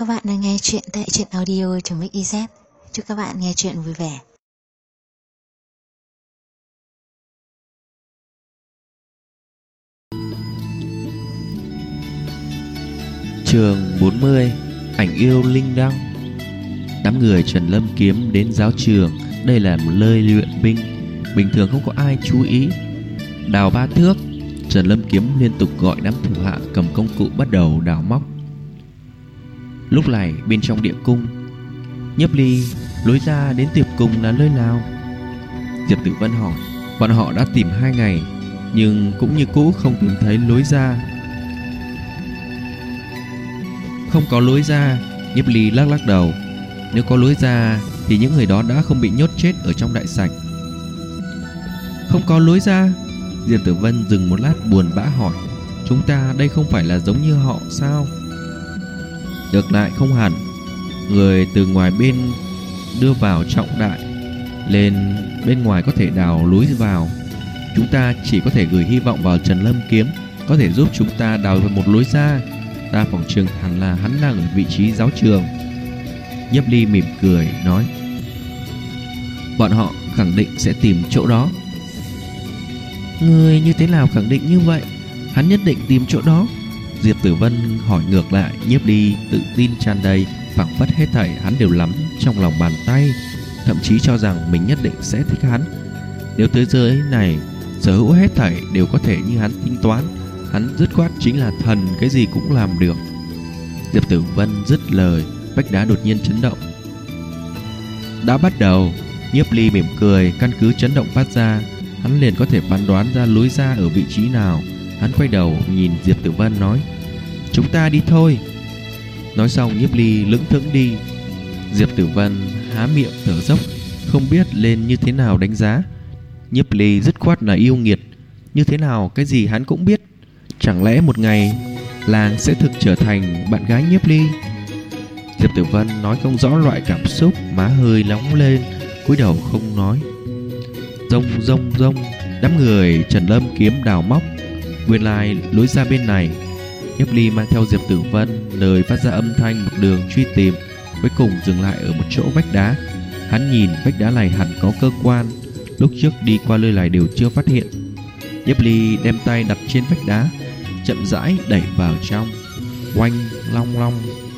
các bạn đang nghe chuyện tại truyện audio.mix.iz. Chúc các bạn nghe chuyện vui vẻ. Chương 40. Ảnh yêu linh đăng. Đám người Trần Lâm Kiếm đến giáo trường. Đây là một nơi luyện binh, bình thường không có ai chú ý. Đào 3 thước, Trần Lâm Kiếm liên tục gọi đám thủ hạ cầm công cụ bắt đầu đào móc. Lúc này bên trong địa cung, Nhiếp Ly, lối ra đến tiệp cung là nơi nào? Diệp Tử Vân hỏi. Bọn họ đã tìm 2 ngày, nhưng cũng như cũ không tìm thấy lối ra. Không có lối ra. Nhiếp Ly lắc lắc đầu. Nếu có lối ra thì những người đó đã không bị nhốt chết ở trong đại sảnh. Không có lối ra. Diệp Tử Vân dừng một lát buồn bã hỏi. Chúng ta đây không phải là giống như họ sao? Ngược lại không hẳn. Người từ ngoài bên đưa vào trọng đại, lên bên ngoài có thể đào lối vào. Chúng ta chỉ có thể gửi hy vọng vào Trần Lâm Kiếm, có thể giúp chúng ta đào một lối ra. Ta phỏng chừng hẳn là hắn đang ở vị trí giáo trường. Nhiếp Ly mỉm cười nói. Bọn họ khẳng định sẽ tìm chỗ đó. Người như thế nào khẳng định như vậy? Hắn nhất định tìm chỗ đó. Diệp Tử Vân hỏi ngược lại. Nhiếp Ly tự tin tràn đầy, phảng phất hết thảy hắn đều nắm trong lòng bàn tay, thậm chí cho rằng mình nhất định sẽ thích hắn. Nếu thế giới này sở hữu hết thảy đều có thể như hắn tính toán, hắn dứt khoát chính là thần, cái gì cũng làm được. Diệp Tử Vân dứt lời, vách đá đột nhiên chấn động. Đã bắt đầu. Nhiếp Ly mỉm cười. Căn cứ chấn động phát ra, hắn liền có thể phán đoán ra lối ra ở vị trí nào. Hắn quay đầu nhìn Diệp Tử Vân nói. Chúng ta đi thôi. Nói xong Nhiếp Ly lững thững đi. Diệp Tử Vân há miệng thở dốc, không biết lên như thế nào đánh giá. Nhiếp Ly dứt khoát là yêu nghiệt. Như thế nào cái gì hắn cũng biết. Chẳng lẽ một ngày làng sẽ thực trở thành bạn gái Nhiếp Ly? Diệp Tử Vân nói không rõ loại cảm xúc, má hơi nóng lên, cúi đầu không nói. Rông rông rông. Đám người Trần Lâm Kiếm đào móc. Nguyên lai lối ra bên này. Nhiếp Ly mang theo Diệp Tử Vân, lời phát ra âm thanh một đường truy tìm, cuối cùng dừng lại ở một chỗ vách đá. Hắn nhìn vách đá này hẳn có cơ quan, lúc trước đi qua nơi này đều chưa phát hiện. Nhiếp Ly đem tay đặt trên vách đá, chậm rãi đẩy vào trong. Oanh long long.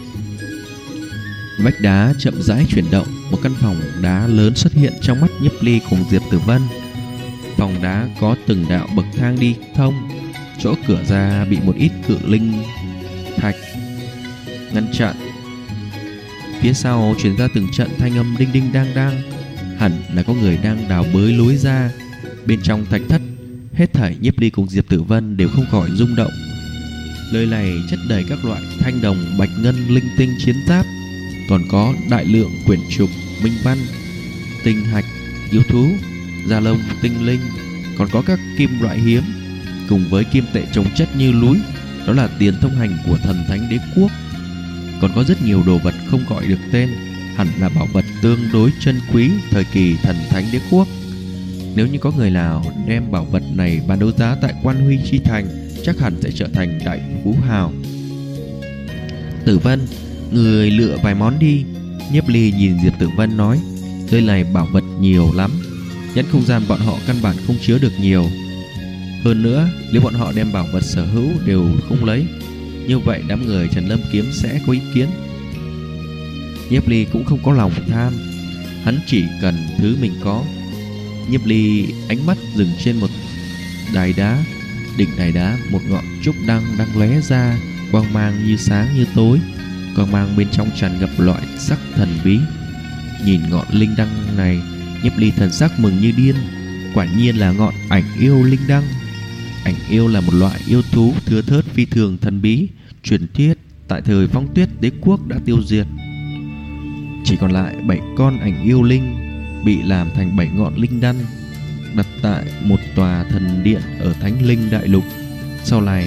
Vách đá chậm rãi chuyển động. Một căn phòng đá lớn xuất hiện trong mắt Nhiếp Ly cùng Diệp Tử Vân. Phòng đá có từng đạo bậc thang đi thông. Chỗ cửa ra bị một ít cự linh thạch ngăn chặn. Phía sau truyền ra từng trận thanh âm đinh đinh đang đang, hẳn là có người đang đào bới lối ra. Bên trong thạch thất, hết thảy Nhiếp Ly cùng Diệp Tử Vân đều không khỏi rung động. Nơi này chất đầy các loại thanh đồng, bạch ngân, linh tinh, chiến giáp, còn có đại lượng quyển trục, minh văn, tinh hạch, yêu thú, da lông, tinh linh, còn có các kim loại hiếm, cùng với kim tệ chồng chất như núi. Đó là tiền thông hành của thần thánh đế quốc. Còn có rất nhiều đồ vật không gọi được tên, hẳn là bảo vật tương đối chân quý thời kỳ thần thánh đế quốc. Nếu như có người nào đem bảo vật này bán đấu giá tại Quan Huy Chi Thành, chắc hẳn sẽ trở thành đại phú hào. Tử Vân, người lựa vài món đi. Nhiếp Ly nhìn Diệp Tử Vân nói. Nơi này bảo vật nhiều lắm, nhẫn không gian bọn họ căn bản không chứa được nhiều. Hơn nữa, nếu bọn họ đem bảo vật sở hữu đều không lấy, như vậy đám người Trần Lâm Kiếm sẽ có ý kiến. Nhiếp Ly cũng không có lòng tham, hắn chỉ cần thứ mình có. Nhiếp Ly ánh mắt dừng trên một đài đá. Đỉnh đài đá một ngọn trúc đăng đang lóe ra, quang mang như sáng như tối. Quang mang bên trong tràn ngập loại sắc thần bí. Nhìn ngọn linh đăng này, Nhiếp Ly thần sắc mừng như điên. Quả nhiên là ngọn ảnh yêu linh đăng. Ảnh yêu là một loại yêu thú thưa thớt phi thường thần bí, truyền thuyết tại thời Phong Tuyết đế quốc đã tiêu diệt. Chỉ còn lại 7 con ảnh yêu linh, bị làm thành 7 ngọn linh đăng, đặt tại một tòa thần điện ở Thánh Linh Đại Lục. Sau này,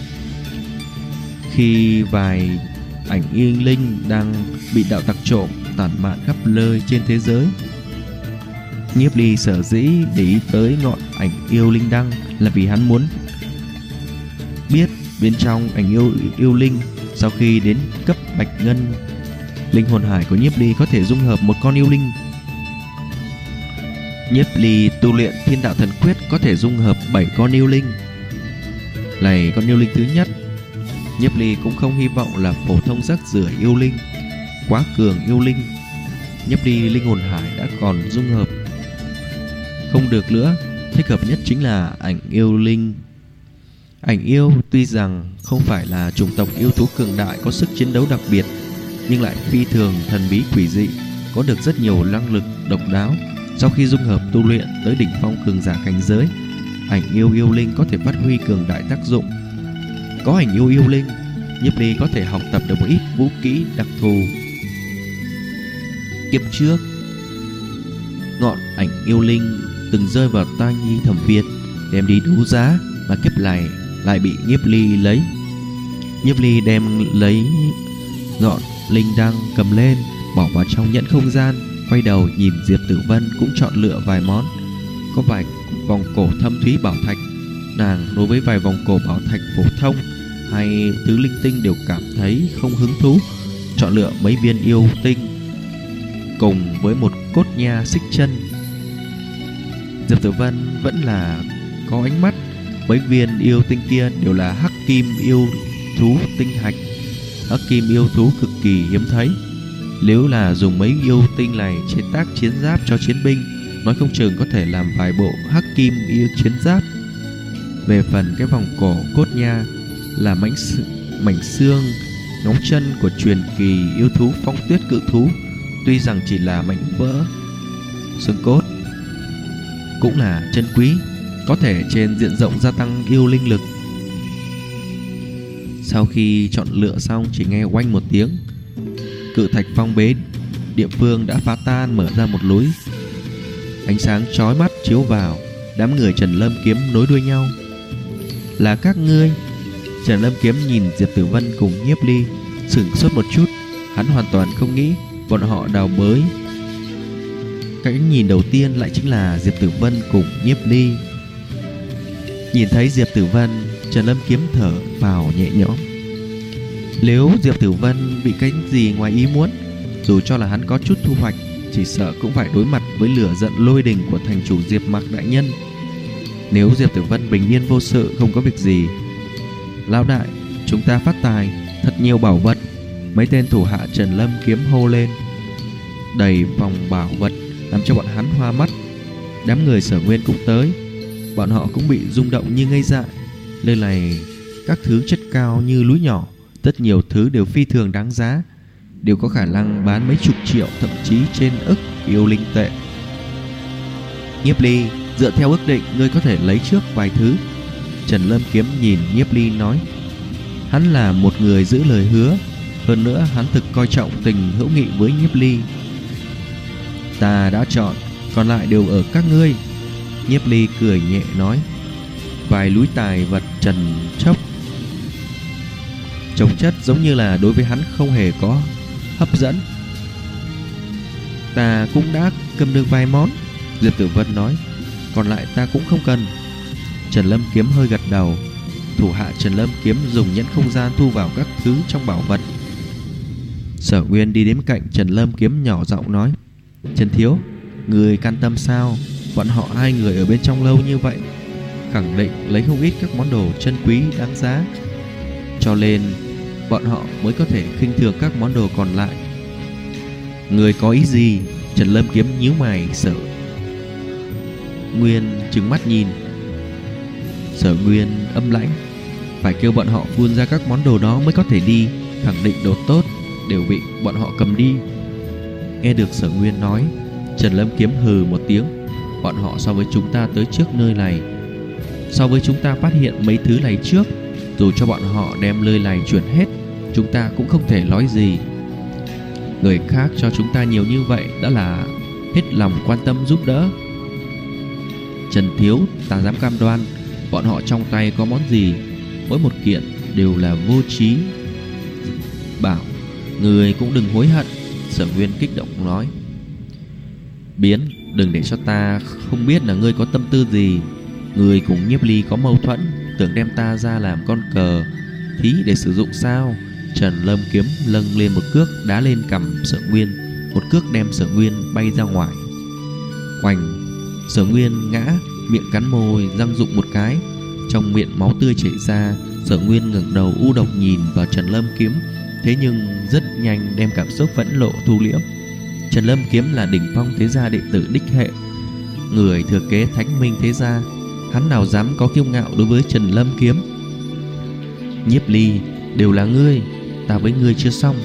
khi vài ảnh yêu linh đang bị đạo tặc trộm tản mạn khắp nơi trên thế giới, Nhiếp Ly sở dĩ để ý tới ngọn ảnh yêu linh đăng là vì hắn muốn biết bên trong ảnh yêu linh Sau khi đến cấp bạch ngân, linh hồn hải của Nhiếp Ly có thể dung hợp một con yêu linh. Nhiếp Ly tu luyện Thiên Đạo Thần Quyết có thể dung hợp 7 con yêu linh. Này con yêu linh thứ nhất, Nhiếp Ly cũng không hy vọng là phổ thông rác rưởi yêu linh, quá cường yêu linh. Nhiếp Ly linh hồn hải đã còn dung hợp không được nữa, thích hợp nhất chính là ảnh yêu linh. Ảnh yêu tuy rằng không phải là chủng tộc yêu thú cường đại có sức chiến đấu đặc biệt, nhưng lại phi thường thần bí quỷ dị, có được rất nhiều năng lực độc đáo. Sau khi dung hợp tu luyện tới đỉnh phong cường giả cảnh giới, ảnh yêu linh có thể phát huy cường đại tác dụng. Có ảnh yêu linh, Nhiếp Ly có thể học tập được một ít vũ kỹ đặc thù. Kiếp trước, ngọn ảnh yêu linh từng rơi vào tay Nhi Thẩm Việt, đem đi đấu giá, mà kiếp này lại bị Nhiếp Ly lấy. Nhiếp Ly đem lấy ngọn linh đăng cầm lên, bỏ vào trong nhẫn không gian, quay đầu nhìn Diệp Tử Vân cũng chọn lựa vài món. Có vài vòng cổ thâm thúy bảo thạch, nàng đối với vài vòng cổ bảo thạch phổ thông hay thứ linh tinh đều cảm thấy không hứng thú, chọn lựa mấy viên yêu tinh cùng với một cốt nha xích chân. Diệp Tử Vân vẫn là có ánh mắt, mấy viên yêu tinh kia đều là hắc kim yêu thú tinh hạch. Hắc kim yêu thú cực kỳ hiếm thấy, nếu là dùng mấy yêu tinh này chế tác chiến giáp cho chiến binh, nói không chừng có thể làm vài bộ hắc kim yêu chiến giáp. Về phần cái vòng cổ cốt nha là mảnh xương ngóng chân của truyền kỳ yêu thú phong tuyết cự thú, tuy rằng chỉ là mảnh vỡ xương cốt, cũng là chân quý, có thể trên diện rộng gia tăng yêu linh lực. Sau khi chọn lựa xong, chỉ nghe oanh một tiếng, cự thạch phong bế địa phương đã phá tan, mở ra một lối ánh sáng chói mắt chiếu vào. Đám người Trần Lâm Kiếm nối đuôi nhau. Là các ngươi? Trần Lâm Kiếm nhìn Diệp Tử Vân cùng Nhiếp Ly, sửng sốt một chút. Hắn hoàn toàn không nghĩ bọn họ đào bới. Cái nhìn đầu tiên lại chính là Diệp Tử Vân cùng Nhiếp Ly. Nhìn thấy Diệp Tử Vân, Trần Lâm Kiếm thở vào nhẹ nhõm. Nếu Diệp Tử Vân bị cái gì ngoài ý muốn, dù cho là hắn có chút thu hoạch, chỉ sợ cũng phải đối mặt với lửa giận lôi đình của thành chủ Diệp Mạc đại nhân. Nếu Diệp Tử Vân bình yên vô sự, không có việc gì, lão đại, chúng ta phát tài, thật nhiều bảo vật. Mấy tên thủ hạ Trần Lâm Kiếm hô lên. Đầy vòng bảo vật làm cho bọn hắn hoa mắt. Đám người Sở Nguyên cũng tới, bọn họ cũng bị rung động như ngây dại. Nơi này các thứ chất cao như núi nhỏ, rất nhiều thứ đều phi thường đáng giá, đều có khả năng bán mấy chục triệu, thậm chí trên ức yêu linh tệ. Nhiếp Ly, dựa theo ước định, ngươi có thể lấy trước vài thứ. Trần Lâm Kiếm nhìn Nhiếp Ly nói. Hắn là một người giữ lời hứa, hơn nữa hắn thực coi trọng tình hữu nghị với Nhiếp Ly. Ta đã chọn, còn lại đều ở các ngươi. Nhiếp Ly cười nhẹ nói. Vài núi tài vật trần chốc trồng chất, giống như là đối với hắn không hề có hấp dẫn. Ta cũng đã cầm được vài món, Diệp Tử Vân nói. Còn lại ta cũng không cần. Trần Lâm Kiếm hơi gật đầu. Thủ hạ Trần Lâm Kiếm dùng nhẫn không gian thu vào các thứ trong bảo vật. Sở Nguyên đi đến cạnh Trần Lâm Kiếm nhỏ giọng nói. Trần thiếu, người can tâm sao? Bọn họ hai người ở bên trong lâu như vậy, khẳng định lấy không ít các món đồ chân quý đáng giá, cho nên bọn họ mới có thể khinh thường các món đồ còn lại. Người có ý gì? Trần Lâm Kiếm nhíu mày. Sở Nguyên trừng mắt nhìn. Sở Nguyên âm lãnh. Phải kêu bọn họ phun ra các món đồ đó mới có thể đi, khẳng định đồ tốt đều bị bọn họ cầm đi. Nghe được Sở Nguyên nói, Trần Lâm Kiếm hừ một tiếng. Bọn họ so với chúng ta tới trước nơi này, so với chúng ta phát hiện mấy thứ này trước, dù cho bọn họ đem nơi này chuyển hết, chúng ta cũng không thể nói gì. Người khác cho chúng ta nhiều như vậy đã là hết lòng quan tâm giúp đỡ. Trần thiếu, ta dám cam đoan, bọn họ trong tay có món gì, mỗi một kiện đều là vô trí bảo. Người cũng đừng hối hận. Sở Nguyên kích động nói. Biến, đừng để cho ta không biết là ngươi có tâm tư gì. Ngươi cùng Nhiếp Ly có mâu thuẫn, tưởng đem ta ra làm con cờ thí để sử dụng sao? Trần Lâm Kiếm lâng lên một cước đá lên cằm Sở Nguyên, một cước đem Sở Nguyên bay ra ngoài. Oành! Sở Nguyên ngã, miệng cắn môi, răng rụng một cái, trong miệng máu tươi chảy ra. Sở Nguyên ngẩng đầu u độc nhìn vào Trần Lâm Kiếm, thế nhưng rất nhanh đem cảm xúc phẫn nộ thu liễm. Trần Lâm Kiếm là đỉnh phong thế gia đệ tử đích hệ, người thừa kế Thánh Minh thế gia, hắn nào dám có kiêu ngạo đối với Trần Lâm Kiếm. Nhiếp Ly, đều là ngươi, ta với ngươi chưa xong.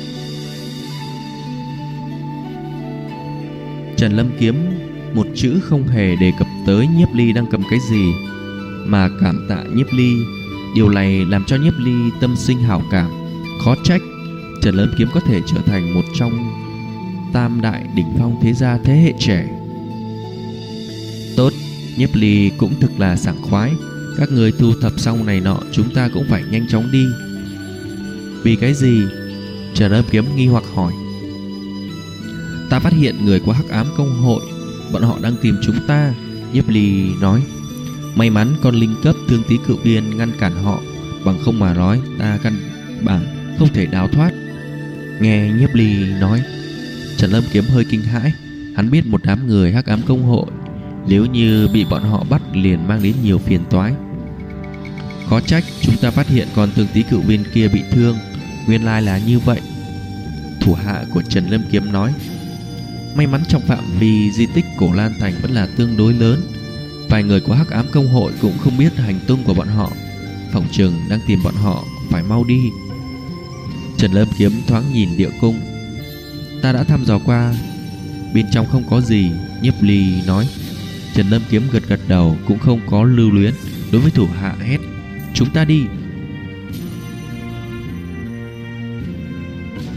Trần Lâm Kiếm một chữ không hề đề cập tới Nhiếp Ly đang cầm cái gì, mà cảm tạ Nhiếp Ly. Điều này làm cho Nhiếp Ly tâm sinh hảo cảm. Khó trách Trần Lâm Kiếm có thể trở thành một trong tam đại đỉnh phong thế gia thế hệ trẻ. Tốt, Nhiếp Ly cũng thực là sảng khoái. Các người thu thập xong này nọ, chúng ta cũng phải nhanh chóng đi. Vì cái gì? Trần Lâm Kiếm nghi hoặc hỏi. Ta phát hiện người của Hắc Ám Công Hội, bọn họ đang tìm chúng ta. Nhiếp Ly nói. May mắn con linh cấp Thương Tí Cự Viên ngăn cản họ, bằng không mà nói ta căn bản không thể đào thoát. Nghe Nhiếp Ly nói, Trần Lâm Kiếm hơi kinh hãi. Hắn biết một đám người Hắc Ám Công Hội nếu như bị bọn họ bắt liền mang đến nhiều phiền toái. Khó trách chúng ta phát hiện con Thương Tí Cự Viên kia bị thương, nguyên lai là như vậy. Thủ hạ của Trần Lâm Kiếm nói. May mắn trong phạm vi di tích Cổ Lan Thành vẫn là tương đối lớn, vài người của Hắc Ám Công Hội cũng không biết hành tung của bọn họ, phỏng chừng đang tìm bọn họ, phải mau đi. Trần Lâm Kiếm thoáng nhìn địa cung. Ta đã thăm dò qua, bên trong không có gì. Nhiếp Ly nói. Trần Lâm Kiếm gật gật đầu, cũng không có lưu luyến, đối với thủ hạ hét. Chúng ta đi.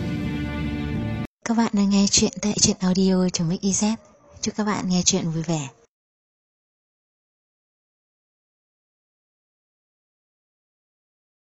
Các bạn đang nghe chuyện tại truyện audio.mix.iz. Chúc các bạn nghe chuyện vui vẻ.